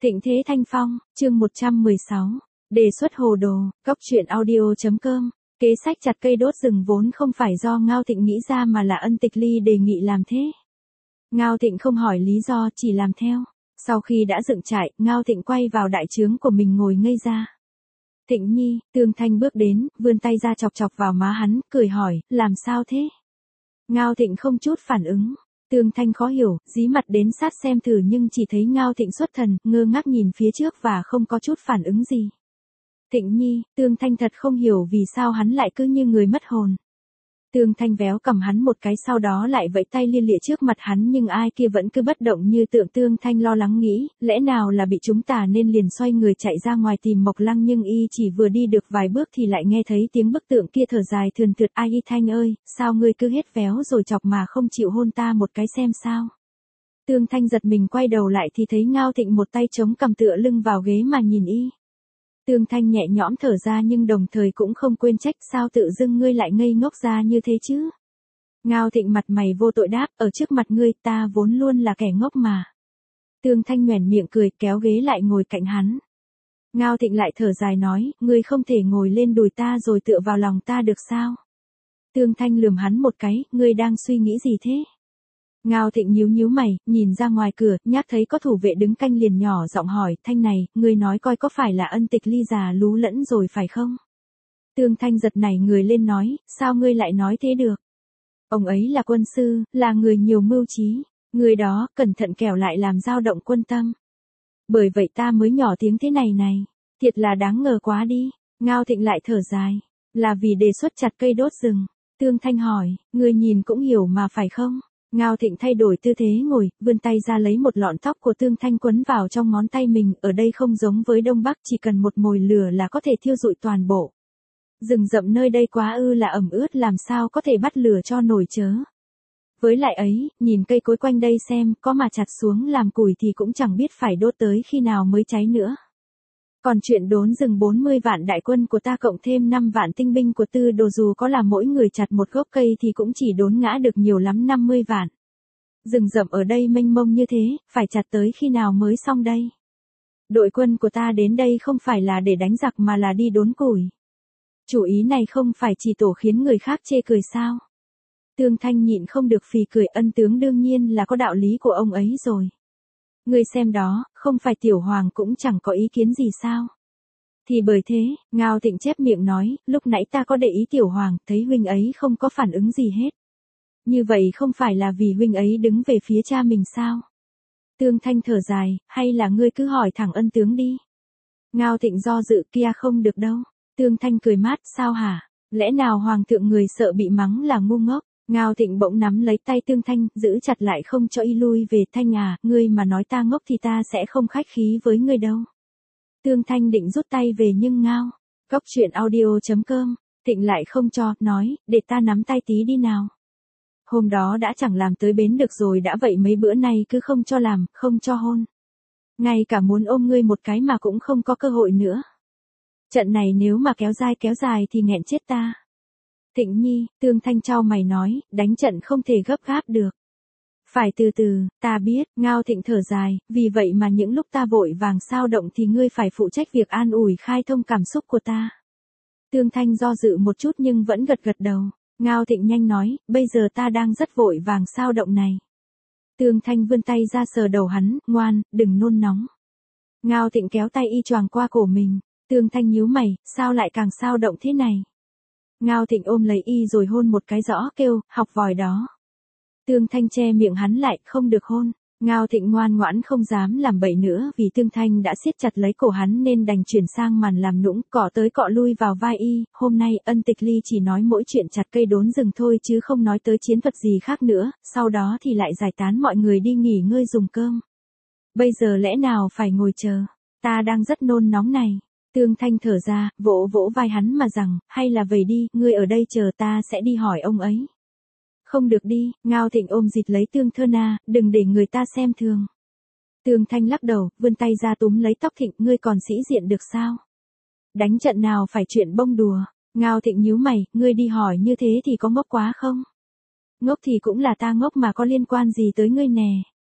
Thịnh Thế Thanh Phong, chương 116. Đề xuất hồ đồ, góc truyện audio.com. Kế sách chặt cây đốt rừng vốn không phải do Ngao Thịnh nghĩ ra mà là Ân Tịch Ly đề nghị làm thế. Ngao Thịnh không hỏi lý do, chỉ làm theo. Sau khi đã dựng trại, Ngao Thịnh quay vào đại trướng của mình ngồi ngây ra. Thịnh Nhi, Tương Thanh bước đến, vươn tay ra chọc chọc vào má hắn, cười hỏi, làm sao thế? Ngao Thịnh không chút phản ứng. Tương Thanh khó hiểu, dí mặt đến sát xem thử nhưng chỉ thấy Ngao Thịnh xuất thần, ngơ ngác nhìn phía trước và không có chút phản ứng gì. Thịnh Nhi, Tương Thanh thật không hiểu vì sao hắn lại cứ như người mất hồn. Tương Thanh véo cầm hắn một cái sau đó lại vẫy tay lia lịa trước mặt hắn nhưng ai kia vẫn cứ bất động như tượng. Tương Thanh lo lắng nghĩ, lẽ nào là bị chúng tà nên liền xoay người chạy ra ngoài tìm Mộc Lăng nhưng y chỉ vừa đi được vài bước thì lại nghe thấy tiếng bức tượng kia thở dài thườn thượt, ai y Thanh ơi, sao ngươi cứ hết véo rồi chọc mà không chịu hôn ta một cái xem sao. Tương Thanh giật mình quay đầu lại thì thấy Ngao Thịnh một tay chống cằm tựa lưng vào ghế mà nhìn y. Tương Thanh nhẹ nhõm thở ra nhưng đồng thời cũng không quên trách sao tự dưng ngươi lại ngây ngốc ra như thế chứ. Ngao Thịnh mặt mày vô tội đáp, ở trước mặt ngươi ta vốn luôn là kẻ ngốc mà. Tương Thanh nhoẻn miệng cười kéo ghế lại ngồi cạnh hắn. Ngao Thịnh lại thở dài nói, ngươi không thể ngồi lên đùi ta rồi tựa vào lòng ta được sao? Tương Thanh lườm hắn một cái, ngươi đang suy nghĩ gì thế? Ngao Thịnh nhíu mày, nhìn ra ngoài cửa, nhác thấy có thủ vệ đứng canh liền nhỏ giọng hỏi, Thanh này, ngươi nói coi có phải là Ân Tịch Ly già lú lẫn rồi phải không? Tương Thanh giật nảy người lên nói, sao ngươi lại nói thế được? Ông ấy là quân sư, là người nhiều mưu trí, người đó, cẩn thận kẻo lại làm dao động quân tâm. Bởi vậy ta mới nhỏ tiếng thế này, thiệt là đáng ngờ quá đi. Ngao Thịnh lại thở dài, là vì đề xuất chặt cây đốt rừng. Tương Thanh hỏi, ngươi nhìn cũng hiểu mà phải không? Ngao Thịnh thay đổi tư thế ngồi, vươn tay ra lấy một lọn tóc của Tương Thanh quấn vào trong ngón tay mình, ở đây không giống với Đông Bắc chỉ cần một mồi lửa là có thể thiêu rụi toàn bộ. Rừng rậm nơi đây quá là ẩm ướt làm sao có thể bắt lửa cho nổi chớ. Với lại ấy, nhìn cây cối quanh đây xem, có mà chặt xuống làm củi thì cũng chẳng biết phải đốt tới khi nào mới cháy nữa. Còn chuyện đốn rừng 40 vạn đại quân của ta cộng thêm 5 vạn tinh binh của Tư Đồ dù có là mỗi người chặt một gốc cây thì cũng chỉ đốn ngã được nhiều lắm 50 vạn. Rừng rậm ở đây mênh mông như thế, phải chặt tới khi nào mới xong đây? Đội quân của ta đến đây không phải là để đánh giặc mà là đi đốn củi. Chủ ý này không phải chỉ tổ khiến người khác chê cười sao? Tương Thanh nhịn không được phì cười, Ân tướng đương nhiên là có đạo lý của ông ấy rồi. Ngươi xem đó, không phải Tiểu Hoàng cũng chẳng có ý kiến gì sao? Thì bởi thế, Ngao Thịnh chép miệng nói, lúc nãy ta có để ý Tiểu Hoàng, thấy huynh ấy không có phản ứng gì hết. Như vậy không phải là vì huynh ấy đứng về phía cha mình sao? Tương Thanh thở dài, hay là ngươi cứ hỏi thẳng Ân tướng đi. Ngao Thịnh do dự, kia không được đâu. Tương Thanh cười mát, sao hả? Lẽ nào Hoàng thượng người sợ bị mắng là ngu ngốc? Ngao Thịnh bỗng nắm lấy tay Tương Thanh, giữ chặt lại không cho y lui về. Thanh à, ngươi mà nói ta ngốc thì ta sẽ không khách khí với ngươi đâu. Tương Thanh định rút tay về nhưng Ngao, góc truyện audio.com, Thịnh lại không cho, nói, để ta nắm tay tí đi nào. Hôm đó đã chẳng làm tới bến được rồi đã vậy mấy bữa nay cứ không cho làm, không cho hôn. Ngay cả muốn ôm ngươi một cái mà cũng không có cơ hội nữa. Trận này nếu mà kéo dài thì nghẹn chết ta. Thịnh Nhi, Tương Thanh chau mày nói, đánh trận không thể gấp gáp được. Phải từ từ, ta biết, Ngao Thịnh thở dài, vì vậy mà những lúc ta vội vàng sao động thì ngươi phải phụ trách việc an ủi khai thông cảm xúc của ta. Tương Thanh do dự một chút nhưng vẫn gật đầu. Ngao Thịnh nhanh nói, bây giờ ta đang rất vội vàng sao động này. Tương Thanh vươn tay ra sờ đầu hắn, ngoan, đừng nôn nóng. Ngao Thịnh kéo tay y choàng qua cổ mình. Tương Thanh nhíu mày, sao lại càng sao động thế này? Ngao Thịnh ôm lấy y rồi hôn một cái rõ, kêu, học vòi đó. Tương Thanh che miệng hắn lại, không được hôn. Ngao Thịnh ngoan ngoãn không dám làm bậy nữa vì Tương Thanh đã siết chặt lấy cổ hắn nên đành chuyển sang màn làm nũng, cọ tới cọ lui vào vai y. Hôm nay Ân Tịch Ly chỉ nói mỗi chuyện chặt cây đốn rừng thôi chứ không nói tới chiến thuật gì khác nữa, sau đó thì lại giải tán mọi người đi nghỉ ngơi dùng cơm. Bây giờ lẽ nào phải ngồi chờ, ta đang rất nôn nóng này. Tương Thanh thở ra, vỗ vỗ vai hắn mà rằng, hay là về đi, ngươi ở đây chờ ta sẽ đi hỏi ông ấy. Không được đi, Ngao Thịnh ôm dịt lấy Tương Thơ Na, đừng để người ta xem thường. Tương Thanh lắc đầu, vươn tay ra túm lấy tóc Thịnh, ngươi còn sĩ diện được sao? Đánh trận nào phải chuyện bông đùa. Ngao Thịnh nhíu mày, ngươi đi hỏi như thế thì có ngốc quá không? Ngốc thì cũng là ta ngốc mà có liên quan gì tới ngươi nè.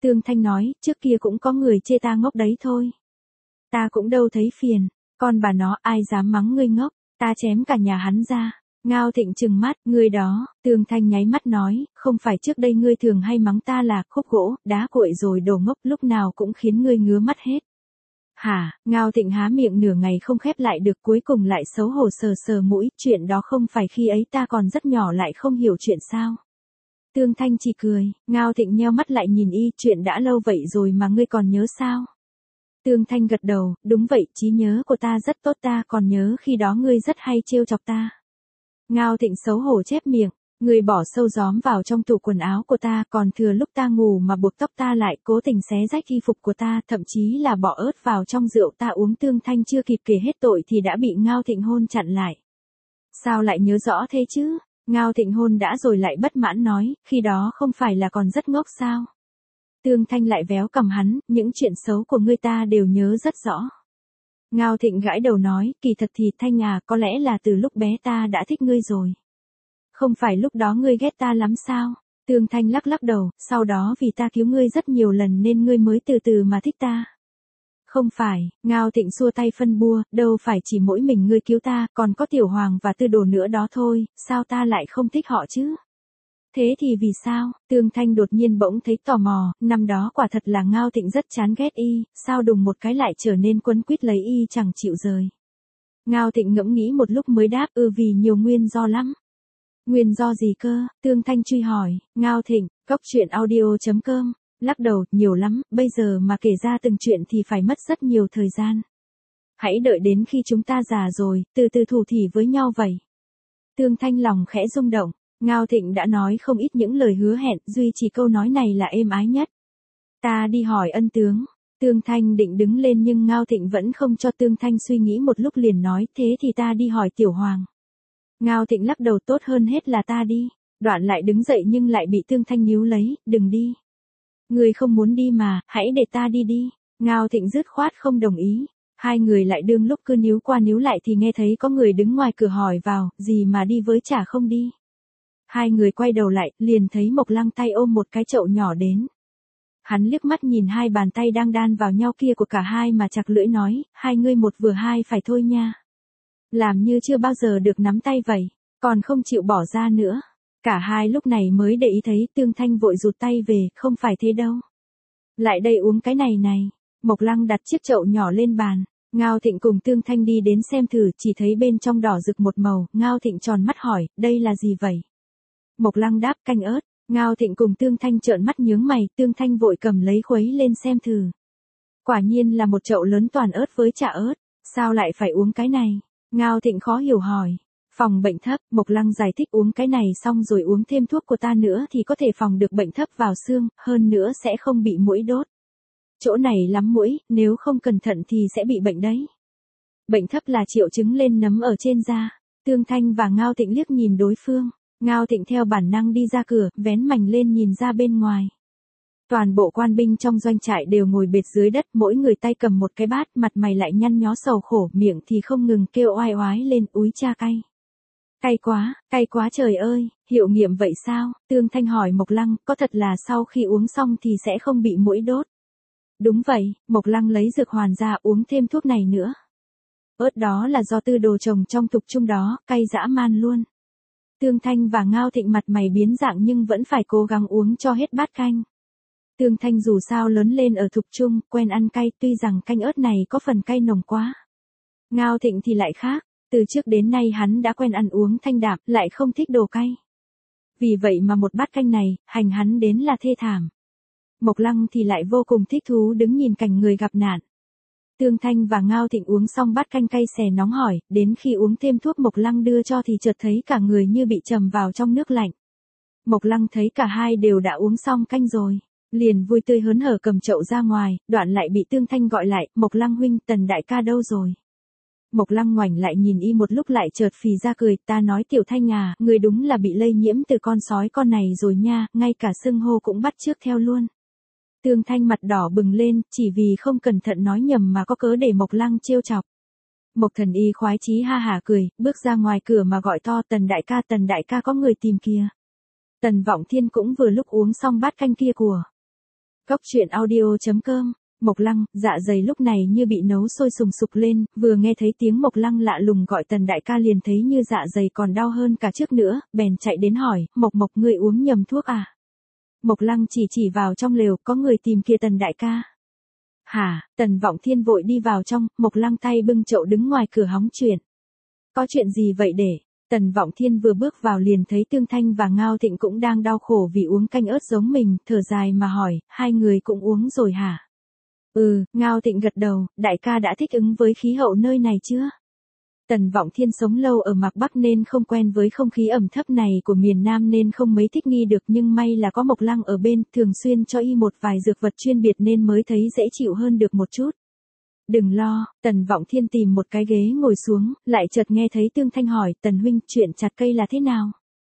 Tương Thanh nói, trước kia cũng có người chê ta ngốc đấy thôi. Ta cũng đâu thấy phiền, con bà nó ai dám mắng ngươi ngốc, ta chém cả nhà hắn ra. Ngao Thịnh trừng mắt, ngươi đó, Tương Thanh nháy mắt nói, không phải trước đây ngươi thường hay mắng ta là khúc gỗ, đá cuội rồi đồ ngốc lúc nào cũng khiến ngươi ngứa mắt hết. Hả, Ngao Thịnh há miệng nửa ngày không khép lại được cuối cùng lại xấu hổ sờ sờ mũi, chuyện đó không phải khi ấy ta còn rất nhỏ lại không hiểu chuyện sao. Tương Thanh chỉ cười, Ngao Thịnh nheo mắt lại nhìn y, chuyện đã lâu vậy rồi mà ngươi còn nhớ sao? Tương Thanh gật đầu, đúng vậy, trí nhớ của ta rất tốt, ta còn nhớ khi đó ngươi rất hay trêu chọc ta. Ngao Thịnh xấu hổ chép miệng, ngươi bỏ sâu gióm vào trong tủ quần áo của ta, còn thừa lúc ta ngủ mà buộc tóc ta lại, cố tình xé rách y phục của ta, thậm chí là bỏ ớt vào trong rượu ta uống. Tương Thanh chưa kịp kể hết tội thì đã bị Ngao Thịnh hôn chặn lại. Sao lại nhớ rõ thế chứ? Ngao Thịnh hôn đã rồi lại bất mãn nói, khi đó không phải là còn rất ngốc sao? Tương Thanh lại véo cầm hắn, những chuyện xấu của ngươi ta đều nhớ rất rõ. Ngao Thịnh gãi đầu nói, kỳ thật thì Thanh à, có lẽ là từ lúc bé ta đã thích ngươi rồi. Không phải lúc đó ngươi ghét ta lắm sao? Tương Thanh lắc lắc đầu, sau đó vì ta cứu ngươi rất nhiều lần nên ngươi mới từ từ mà thích ta. Không phải, Ngao Thịnh xua tay phân bua, đâu phải chỉ mỗi mình ngươi cứu ta, còn có Tiểu Hoàng và Tư Đồ nữa đó thôi, sao ta lại không thích họ chứ? Thế thì vì sao? Tương Thanh đột nhiên bỗng thấy tò mò, năm đó quả thật là Ngao Thịnh rất chán ghét y, sao đùng một cái lại trở nên quấn quýt lấy y chẳng chịu rời. Ngao Thịnh ngẫm nghĩ một lúc mới đáp, vì nhiều nguyên do lắm. Nguyên do gì cơ? Tương Thanh truy hỏi. Ngao Thịnh, coctruyện.audio.com, lắc đầu, nhiều lắm, bây giờ mà kể ra từng chuyện thì phải mất rất nhiều thời gian. Hãy đợi đến khi chúng ta già rồi, từ từ thủ thỉ với nhau vậy. Tương Thanh lòng khẽ rung động, Ngao Thịnh đã nói không ít những lời hứa hẹn, duy chỉ câu nói này là êm ái nhất. Ta đi hỏi ân tướng. Tương Thanh định đứng lên nhưng Ngao Thịnh vẫn không cho Tương Thanh suy nghĩ một lúc liền nói, thế thì ta đi hỏi Tiểu Hoàng. Ngao Thịnh lắc đầu, tốt hơn hết là ta đi. Đoạn lại đứng dậy nhưng lại bị Tương Thanh níu lấy, đừng đi. Người không muốn đi mà, hãy để ta đi đi. Ngao Thịnh dứt khoát không đồng ý. Hai người lại đương lúc cứ níu qua níu lại thì nghe thấy có người đứng ngoài cửa hỏi vào, gì mà đi với chả không đi. Hai người quay đầu lại, liền thấy Mộc Lăng tay ôm một cái chậu nhỏ đến. Hắn liếc mắt nhìn hai bàn tay đang đan vào nhau kia của cả hai mà chặt lưỡi nói, hai ngươi một vừa hai phải thôi nha. Làm như chưa bao giờ được nắm tay vậy, còn không chịu bỏ ra nữa. Cả hai lúc này mới để ý thấy Tương Thanh vội rụt tay về, không phải thế đâu. Lại đây uống cái này này. Mộc Lăng đặt chiếc chậu nhỏ lên bàn. Ngao Thịnh cùng Tương Thanh đi đến xem thử, chỉ thấy bên trong đỏ rực một màu. Ngao Thịnh tròn mắt hỏi, đây là gì vậy? Mộc Lăng đáp, canh ớt. Ngao Thịnh cùng Tương Thanh trợn mắt nhướng mày, Tương Thanh vội cầm lấy khuấy lên xem thử. Quả nhiên là một chậu lớn toàn ớt với chả ớt. Sao lại phải uống cái này? Ngao Thịnh khó hiểu hỏi. Phòng bệnh thấp, Mộc Lăng giải thích, uống cái này xong rồi uống thêm thuốc của ta nữa thì có thể phòng được bệnh thấp vào xương, hơn nữa sẽ không bị muỗi đốt. Chỗ này lắm muỗi, nếu không cẩn thận thì sẽ bị bệnh đấy. Bệnh thấp là triệu chứng lên nấm ở trên da. Tương Thanh và Ngao Thịnh liếc nhìn đối phương. Ngao Thịnh theo bản năng đi ra cửa, vén mành lên nhìn ra bên ngoài. Toàn bộ quan binh trong doanh trại đều ngồi bệt dưới đất, mỗi người tay cầm một cái bát, mặt mày lại nhăn nhó sầu khổ, miệng thì không ngừng kêu oai oái lên, úi cha cay. Cay quá trời ơi, hiệu nghiệm vậy sao? Tương Thanh hỏi Mộc Lăng, có thật là sau khi uống xong thì sẽ không bị muỗi đốt? Đúng vậy, Mộc Lăng lấy dược hoàn ra, uống thêm thuốc này nữa. Ớt đó là do Tư Đồ trồng trong thục trung đó, cay dã man luôn. Tương Thanh và Ngao Thịnh mặt mày biến dạng nhưng vẫn phải cố gắng uống cho hết bát canh. Tương Thanh dù sao lớn lên ở thục trung, quen ăn cay, tuy rằng canh ớt này có phần cay nồng quá. Ngao Thịnh thì lại khác, từ trước đến nay hắn đã quen ăn uống thanh đạm, lại không thích đồ cay. Vì vậy mà một bát canh này, hành hắn đến là thê thảm. Mộc Lăng thì lại vô cùng thích thú đứng nhìn cảnh người gặp nạn. Tương Thanh và Ngao Thịnh uống xong bát canh cay xè nóng hỏi, đến khi uống thêm thuốc Mộc Lăng đưa cho thì chợt thấy cả người như bị trầm vào trong nước lạnh. Mộc Lăng thấy cả hai đều đã uống xong canh rồi, liền vui tươi hớn hở cầm chậu ra ngoài, đoạn lại bị Tương Thanh gọi lại, Mộc Lăng huynh, Tần đại ca đâu rồi? Mộc Lăng ngoảnh lại nhìn y một lúc lại chợt phì ra cười, ta nói Tiểu Thanh à, người đúng là bị lây nhiễm từ con sói con này rồi nha, ngay cả xưng hô cũng bắt chước theo luôn. Tương Thanh mặt đỏ bừng lên, chỉ vì không cẩn thận nói nhầm mà có cớ để Mộc Lăng trêu chọc. Mộc Thần Y khoái chí ha hả cười, bước ra ngoài cửa mà gọi to, Tần đại ca có người tìm kìa. Tần Vọng Thiên cũng vừa lúc uống xong bát canh kia của Cóc truyện audio.com. Mộc Lăng, dạ dày lúc này như bị nấu sôi sùng sục lên, vừa nghe thấy tiếng Mộc Lăng lạ lùng gọi Tần đại ca liền thấy như dạ dày còn đau hơn cả trước nữa, bèn chạy đến hỏi, Mộc ngươi uống nhầm thuốc à? Mộc Lăng chỉ vào trong lều, có người tìm kia Tần đại ca. Hả? Tần Vọng Thiên vội đi vào trong, Mộc Lăng tay bưng chậu đứng ngoài cửa hóng chuyện. Có chuyện gì vậy để? Tần Vọng Thiên vừa bước vào liền thấy Tương Thanh và Ngao Thịnh cũng đang đau khổ vì uống canh ớt giống mình, thở dài mà hỏi, hai người cũng uống rồi hả? Ngao Thịnh gật đầu, đại ca đã thích ứng với khí hậu nơi này chưa? Tần Vọng Thiên sống lâu ở Mạc Bắc nên không quen với không khí ẩm thấp này của miền Nam nên không mấy thích nghi được, nhưng may là có Mộc Lăng ở bên, thường xuyên cho y một vài dược vật chuyên biệt nên mới thấy dễ chịu hơn được một chút. Đừng lo, Tần Vọng Thiên tìm một cái ghế ngồi xuống, lại chợt nghe thấy Tương Thanh hỏi, Tần huynh, chuyện chặt cây là thế nào?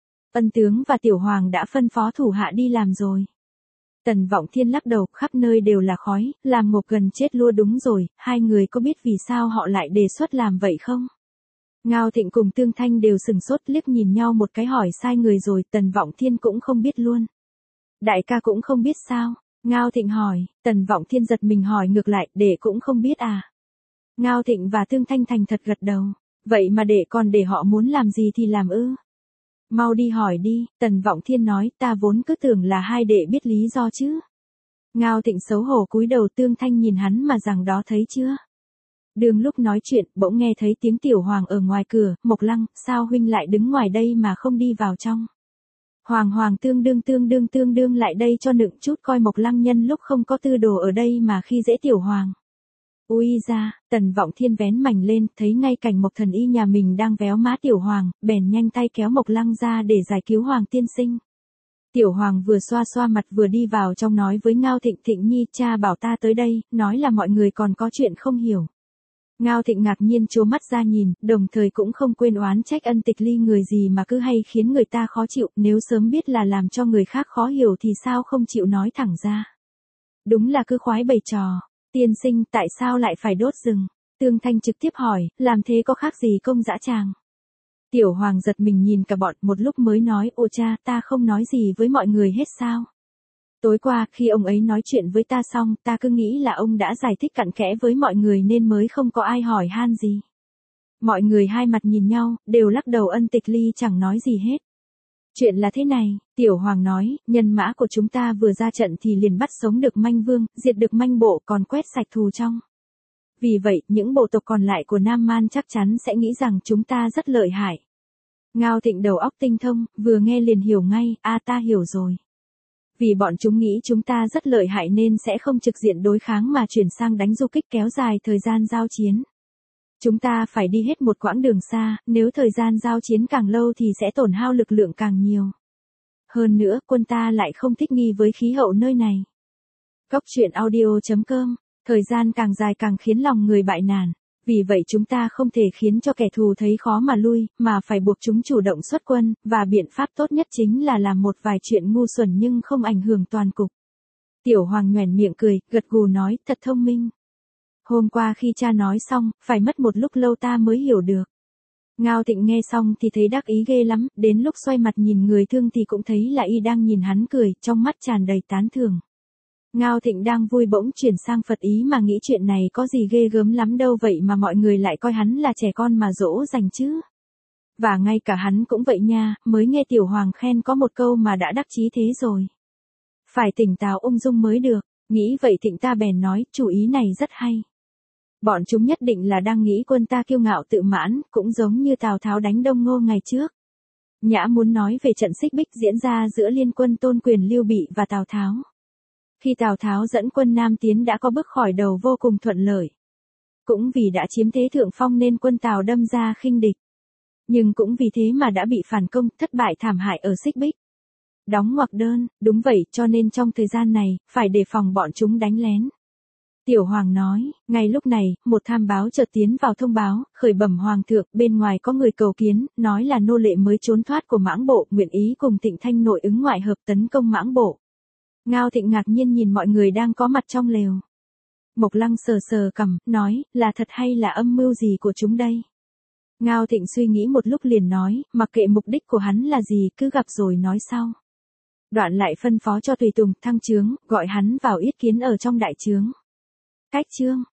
Ân tướng và Tiểu Hoàng đã phân phó thủ hạ đi làm rồi. Tần Vọng Thiên lắc đầu, khắp nơi đều là khói, làm ngộp gần chết luôn. Đúng rồi, hai người có biết vì sao họ lại đề xuất làm vậy không? Ngao Thịnh cùng Tương Thanh đều sừng sốt liếc nhìn nhau một cái hỏi sai người rồi, Tần Vọng Thiên cũng không biết luôn. Đại ca cũng không biết sao? Ngao Thịnh hỏi, Tần Vọng Thiên giật mình hỏi ngược lại, đệ cũng không biết à? Ngao Thịnh và Tương Thanh thành thật gật đầu, vậy mà đệ còn để họ muốn làm gì thì làm ư? Mau đi hỏi đi, Tần Vọng Thiên nói, ta vốn cứ tưởng là hai đệ biết lý do chứ. Ngao Thịnh xấu hổ cúi đầu, Tương Thanh nhìn hắn mà rằng đó thấy chưa? Đường lúc nói chuyện, bỗng nghe thấy tiếng Tiểu Hoàng ở ngoài cửa, Mộc Lăng, sao huynh lại đứng ngoài đây mà không đi vào trong? Hoàng tương đương lại đây cho nựng chút coi. Mộc Lăng nhân lúc không có tư đồ ở đây mà khi dễ Tiểu Hoàng. Ui ra, Tần Vọng Thiên vén mảnh lên, thấy ngay cảnh Mộc Thần Y nhà mình đang véo má Tiểu Hoàng, bèn nhanh tay kéo Mộc Lăng ra để giải cứu Hoàng tiên sinh. Tiểu Hoàng vừa xoa xoa mặt vừa đi vào trong nói với Ngao Thịnh, Thịnh nhi, cha bảo ta tới đây, nói là mọi người còn có chuyện không hiểu. Ngao Thịnh ngạc nhiên trố mắt ra nhìn, đồng thời cũng không quên oán trách Ân Tịch Ly người gì mà cứ hay khiến người ta khó chịu, nếu sớm biết là làm cho người khác khó hiểu thì sao không chịu nói thẳng ra. Đúng là cứ khoái bày trò. Tiên sinh, tại sao lại phải đốt rừng? Tương Thanh trực tiếp hỏi, làm thế có khác gì công dã tràng? Tiểu Hoàng giật mình nhìn cả bọn, một lúc mới nói, ồ cha, ta không nói gì với mọi người hết sao? Tối qua, khi ông ấy nói chuyện với ta xong, ta cứ nghĩ là ông đã giải thích cặn kẽ với mọi người nên mới không có ai hỏi han gì. Mọi người hai mặt nhìn nhau, đều lắc đầu. Ân Tịch Ly chẳng nói gì hết. Chuyện là thế này, Tiểu Hoàng nói, nhân mã của chúng ta vừa ra trận thì liền bắt sống được Manh Vương, diệt được Manh Bộ, còn quét sạch thù trong. Vì vậy, những bộ tộc còn lại của Nam Man chắc chắn sẽ nghĩ rằng chúng ta rất lợi hại. Ngao Thịnh đầu óc tinh thông, vừa nghe liền hiểu ngay, ta hiểu rồi. Vì bọn chúng nghĩ chúng ta rất lợi hại nên sẽ không trực diện đối kháng mà chuyển sang đánh du kích kéo dài thời gian giao chiến. Chúng ta phải đi hết một quãng đường xa, nếu thời gian giao chiến càng lâu thì sẽ tổn hao lực lượng càng nhiều. Hơn nữa, quân ta lại không thích nghi với khí hậu nơi này. Cóc truyện audio.com, thời gian càng dài càng khiến lòng người bại nản. Vì vậy chúng ta không thể khiến cho kẻ thù thấy khó mà lui, mà phải buộc chúng chủ động xuất quân, và biện pháp tốt nhất chính là làm một vài chuyện ngu xuẩn nhưng không ảnh hưởng toàn cục. Tiểu Hoàng nhoẻn miệng cười, gật gù nói, thật thông minh. Hôm qua khi cha nói xong, phải mất một lúc lâu ta mới hiểu được. Ngao Thịnh nghe xong thì thấy đắc ý ghê lắm, đến lúc xoay mặt nhìn người thương thì cũng thấy là y đang nhìn hắn cười, trong mắt tràn đầy tán thưởng. Ngao Thịnh đang vui bỗng chuyển sang Phật ý mà nghĩ chuyện này có gì ghê gớm lắm đâu vậy mà mọi người lại coi hắn là trẻ con mà dỗ dành chứ. Và ngay cả hắn cũng vậy nha, mới nghe Tiểu Hoàng khen có một câu mà đã đắc chí thế rồi. Phải tỉnh táo ung dung mới được, nghĩ vậy Thịnh ta bèn nói, chủ ý này rất hay. Bọn chúng nhất định là đang nghĩ quân ta kiêu ngạo tự mãn, cũng giống như Tào Tháo đánh Đông Ngô ngày trước. Nhã muốn nói về trận xích bích diễn ra giữa liên quân Tôn Quyền Lưu Bị và Tào Tháo. Khi Tào Tháo dẫn quân Nam tiến đã có bước khỏi đầu vô cùng thuận lợi. Cũng vì đã chiếm thế thượng phong nên quân Tào đâm ra khinh địch. Nhưng cũng vì thế mà đã bị phản công, thất bại thảm hại ở xích bích. Đóng ngoặc đơn, đúng vậy, cho nên trong thời gian này, phải đề phòng bọn chúng đánh lén. Tiểu Hoàng nói, ngay lúc này, một tham báo chợt tiến vào thông báo, khởi bẩm Hoàng thượng, bên ngoài có người cầu kiến, nói là nô lệ mới trốn thoát của Mãng Bộ, nguyện ý cùng Thịnh Thanh nội ứng ngoại hợp tấn công Mãng Bộ. Ngao Thịnh ngạc nhiên nhìn mọi người đang có mặt trong lều. Mộc Lăng sờ sờ cằm, nói, là thật hay là âm mưu gì của chúng đây? Ngao Thịnh suy nghĩ một lúc liền nói, mặc kệ mục đích của hắn là gì, cứ gặp rồi nói sau. Đoạn lại phân phó cho tùy tùng thăng trướng, gọi hắn vào yết kiến ở trong đại trướng. Cách chương.